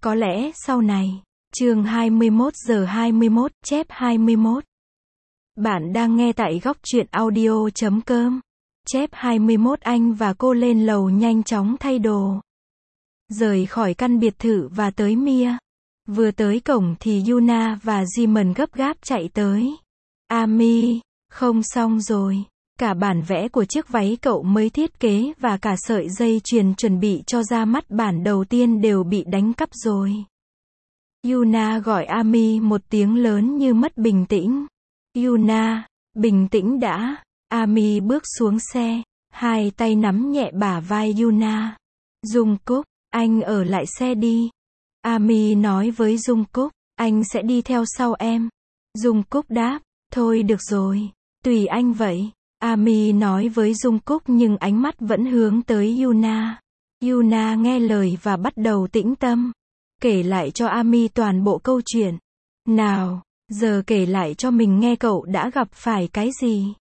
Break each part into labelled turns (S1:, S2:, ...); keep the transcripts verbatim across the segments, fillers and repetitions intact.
S1: Có lẽ sau này. Chương hai mươi mốt giờ hai mươi mốt, chép hai mươi mốt. Bạn đang nghe tại góc truyện audio chấm com. Chép hai mươi mốt. Anh và cô lên lầu nhanh chóng thay đồ. Rời khỏi căn biệt thự và tới Mia. Vừa tới cổng thì Yuna và Jimon gấp gáp chạy tới. Ami, không xong rồi. Cả bản vẽ của chiếc váy cậu mới thiết kế và cả sợi dây chuyền chuẩn bị cho ra mắt bản đầu tiên đều bị đánh cắp rồi. Yuna gọi Ami một tiếng lớn như mất bình tĩnh. Yuna, bình tĩnh đã. Ami bước xuống xe, hai tay nắm nhẹ bả vai Yuna. Jungkook, anh ở lại xe đi. Ami nói với Jungkook, anh sẽ đi theo sau em. Jungkook đáp, thôi được rồi, tùy anh vậy. Ami nói với Jungkook nhưng ánh mắt vẫn hướng tới Yuna. Yuna nghe lời và bắt đầu tĩnh tâm. Kể lại cho Ami toàn bộ câu chuyện. Nào, giờ kể lại cho mình nghe cậu đã gặp phải cái gì.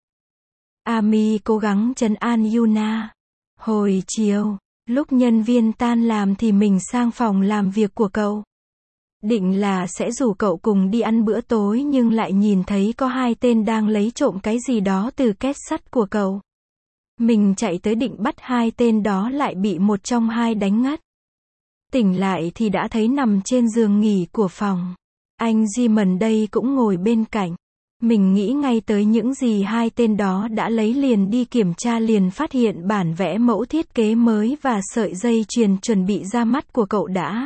S1: Ami cố gắng trấn an Yuna. Hồi chiều, lúc nhân viên tan làm thì mình sang phòng làm việc của cậu. Định là sẽ rủ cậu cùng đi ăn bữa tối nhưng lại nhìn thấy có hai tên đang lấy trộm cái gì đó từ két sắt của cậu. Mình chạy tới định bắt hai tên đó lại bị một trong hai đánh ngất. Tỉnh lại thì đã thấy nằm trên giường nghỉ của phòng. Anh Jimon đây cũng ngồi bên cạnh. Mình nghĩ ngay tới những gì hai tên đó đã lấy liền đi kiểm tra liền phát hiện bản vẽ mẫu thiết kế mới và sợi dây chuyền chuẩn bị ra mắt của cậu đã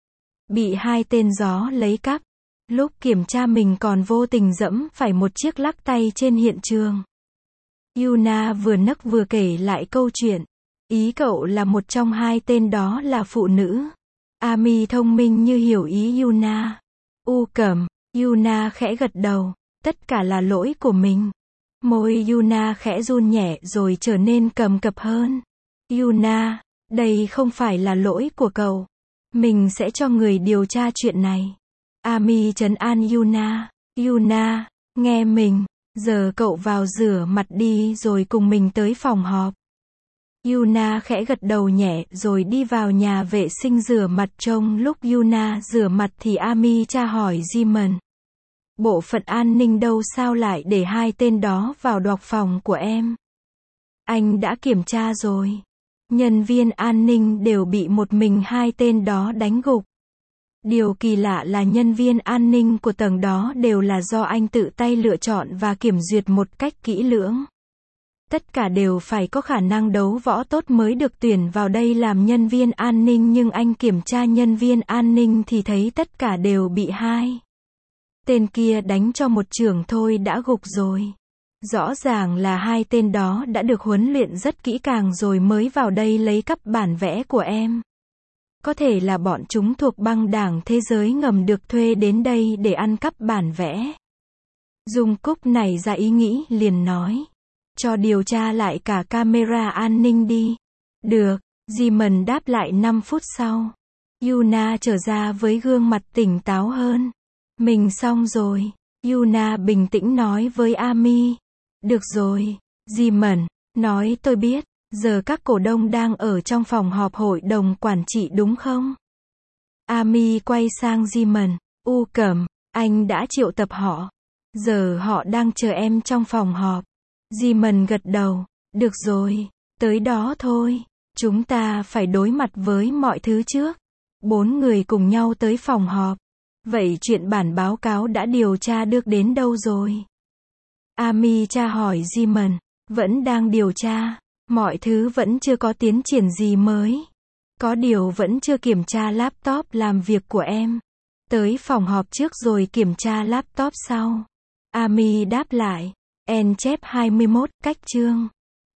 S1: bị hai tên gió lấy cắp. Lúc kiểm tra mình còn vô tình dẫm phải một chiếc lắc tay trên hiện trường. Yuna vừa nấc vừa kể lại câu chuyện. Ý cậu là một trong hai tên đó là phụ nữ. Ami thông minh như hiểu ý Yuna. U cẩm, Yuna khẽ gật đầu. Tất cả là lỗi của mình. Môi Yuna khẽ run nhẹ rồi trở nên cầm cập hơn. Yuna, đây không phải là lỗi của cậu. Mình sẽ cho người điều tra chuyện này. Ami trấn an Yuna. Yuna, nghe mình. Giờ cậu vào rửa mặt đi rồi cùng mình tới phòng họp. Yuna khẽ gật đầu nhẹ rồi đi vào nhà vệ sinh rửa mặt. Trong lúc Yuna rửa mặt thì Ami tra hỏi Jimon. Bộ phận an ninh đâu sao lại để hai tên đó vào đoạt phòng của em? Anh đã kiểm tra rồi. Nhân viên an ninh đều bị một mình hai tên đó đánh gục. Điều kỳ lạ là nhân viên an ninh của tầng đó đều là do anh tự tay lựa chọn và kiểm duyệt một cách kỹ lưỡng. Tất cả đều phải có khả năng đấu võ tốt mới được tuyển vào đây làm nhân viên an ninh nhưng anh kiểm tra nhân viên an ninh thì thấy tất cả đều bị hai tên kia đánh cho một chưởng thôi đã gục rồi. Rõ ràng là hai tên đó đã được huấn luyện rất kỹ càng rồi mới vào đây lấy cắp bản vẽ của em. Có thể là bọn chúng thuộc băng đảng thế giới ngầm được thuê đến đây để ăn cắp bản vẽ. Jungkook nảy ra ý nghĩ liền nói. Cho điều tra lại cả camera an ninh đi. Được, Jimon đáp lại năm phút sau. Yuna trở ra với gương mặt tỉnh táo hơn. Mình xong rồi. Yuna bình tĩnh nói với Ami. Được rồi, Jimon, nói tôi biết, giờ các cổ đông đang ở trong phòng họp hội đồng quản trị đúng không? Ami quay sang Jimon. U cẩm, anh đã triệu tập họ. Giờ họ đang chờ em trong phòng họp. Jimon gật đầu. Được rồi, tới đó thôi. Chúng ta phải đối mặt với mọi thứ trước. Bốn người cùng nhau tới phòng họp. Vậy chuyện bản báo cáo đã điều tra được đến đâu rồi? Ami tra hỏi Jimon. Vẫn đang điều tra. Mọi thứ vẫn chưa có tiến triển gì mới. Có điều vẫn chưa kiểm tra laptop làm việc của em. Tới phòng họp trước rồi kiểm tra laptop sau. Ami đáp lại. En chép hai mươi mốt, cách chương.